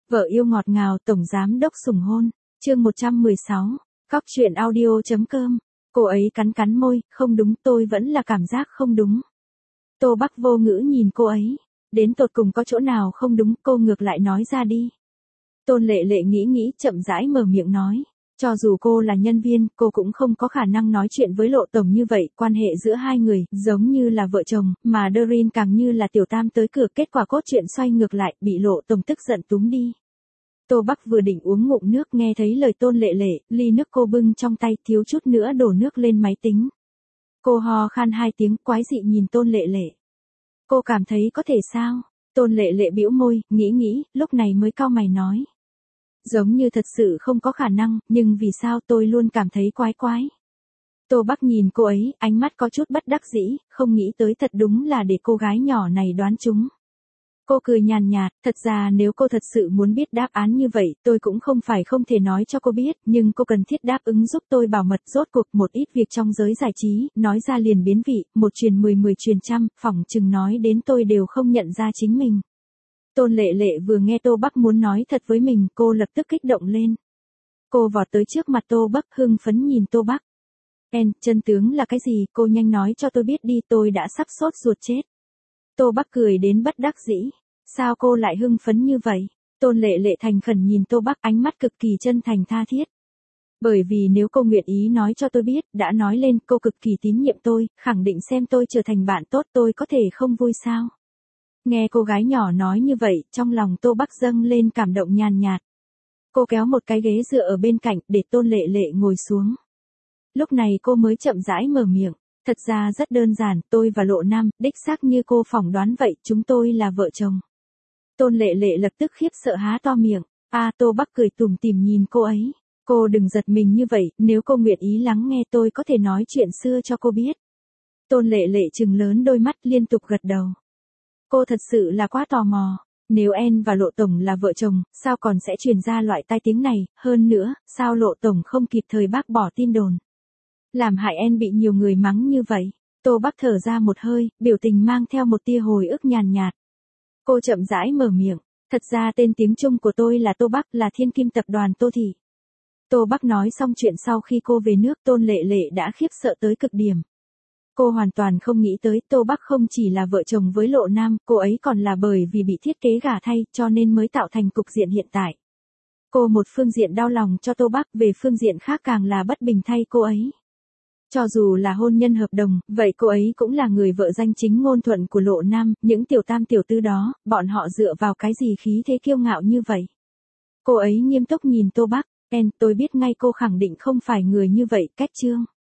Vợ yêu ngọt ngào tổng giám đốc sủng hôn, chương 116, Cóc truyện audio.com. Cô ấy cắn cắn môi, không đúng, tôi vẫn là cảm giác không đúng. Tô Bắc vô ngữ nhìn cô ấy, đến tột cùng có chỗ nào không đúng, cô ngược lại nói ra đi. Tôn Lệ Lệ nghĩ chậm rãi mở miệng nói. Cho dù cô là nhân viên, cô cũng không có khả năng nói chuyện với Lộ Tổng như vậy, quan hệ giữa hai người, giống như là vợ chồng, mà Doreen càng như là tiểu tam tới cửa, kết quả cốt truyện xoay ngược lại, bị Lộ Tổng tức giận túm đi. Tô Bắc vừa định uống ngụm nước nghe thấy lời Tôn Lệ Lệ, ly nước cô bưng trong tay thiếu chút nữa đổ nước lên máy tính. Cô ho khan 2 tiếng quái dị nhìn Tôn Lệ Lệ. Cô cảm thấy có thể sao? Tôn Lệ Lệ bĩu môi, nghĩ, lúc này mới cau mày nói. Giống như thật sự không có khả năng, nhưng vì sao tôi luôn cảm thấy quái. Tô Bắc nhìn cô ấy, ánh mắt có chút bất đắc dĩ, không nghĩ tới thật đúng là để cô gái nhỏ này đoán chúng. Cô cười nhàn nhạt, thật ra nếu cô thật sự muốn biết đáp án như vậy, tôi cũng không phải không thể nói cho cô biết, nhưng cô cần thiết đáp ứng giúp tôi bảo mật. Rốt cuộc một ít việc trong giới giải trí, nói ra liền biến vị, một truyền 10 truyền trăm, phỏng chừng nói đến tôi đều không nhận ra chính mình. Tôn Lệ Lệ vừa nghe Tô Bắc muốn nói thật với mình, cô lập tức kích động lên. Cô vọt tới trước mặt Tô Bắc hưng phấn nhìn Tô Bắc. Chân tướng là cái gì, cô nhanh nói cho tôi biết đi, tôi đã sắp sốt ruột chết. Tô Bắc cười đến bất đắc dĩ. Sao cô lại hưng phấn như vậy? Tôn Lệ Lệ thành khẩn nhìn Tô Bắc, ánh mắt cực kỳ chân thành tha thiết. Bởi vì nếu cô nguyện ý nói cho tôi biết, đã nói lên cô cực kỳ tín nhiệm tôi, khẳng định xem tôi trở thành bạn tốt, tôi có thể không vui sao? Nghe cô gái nhỏ nói như vậy, trong lòng Tô Bắc dâng lên cảm động nhàn nhạt. Cô kéo một cái ghế dựa ở bên cạnh, để Tôn Lệ Lệ ngồi xuống. Lúc này cô mới chậm rãi mở miệng. Thật ra rất đơn giản, tôi và Lộ Nam, đích xác như cô phỏng đoán vậy, chúng tôi là vợ chồng. Tôn Lệ Lệ lập tức khiếp sợ há to miệng. Tô Bắc cười tủm tỉm nhìn cô ấy. Cô đừng giật mình như vậy, nếu cô nguyện ý lắng nghe tôi có thể nói chuyện xưa cho cô biết. Tôn Lệ Lệ trừng lớn đôi mắt liên tục gật đầu. Cô thật sự là quá tò mò. Nếu En và Lộ Tổng là vợ chồng, sao còn sẽ truyền ra loại tai tiếng này, hơn nữa, sao Lộ Tổng không kịp thời bác bỏ tin đồn. Làm hại En bị nhiều người mắng như vậy. Tô Bắc thở ra một hơi, biểu tình mang theo một tia hồi ức nhàn nhạt. Cô chậm rãi mở miệng, thật ra tên tiếng Trung của tôi là Tô Bắc, là Thiên Kim tập đoàn Tô Thị. Tô Bắc nói xong chuyện sau khi cô về nước, Tôn Lệ Lệ đã khiếp sợ tới cực điểm. Cô hoàn toàn không nghĩ tới Tô Bắc không chỉ là vợ chồng với Lộ Nam, cô ấy còn là bởi vì bị thiết kế gả thay cho nên mới tạo thành cục diện hiện tại. Cô một phương diện đau lòng cho Tô Bắc, về phương diện khác càng là bất bình thay cô ấy. Cho dù là hôn nhân hợp đồng, vậy cô ấy cũng là người vợ danh chính ngôn thuận của Lộ Nam, những tiểu tam tiểu tư đó, bọn họ dựa vào cái gì khí thế kiêu ngạo như vậy. Cô ấy nghiêm túc nhìn Tô Bắc, tôi biết ngay cô khẳng định không phải người như vậy, Cách Trương.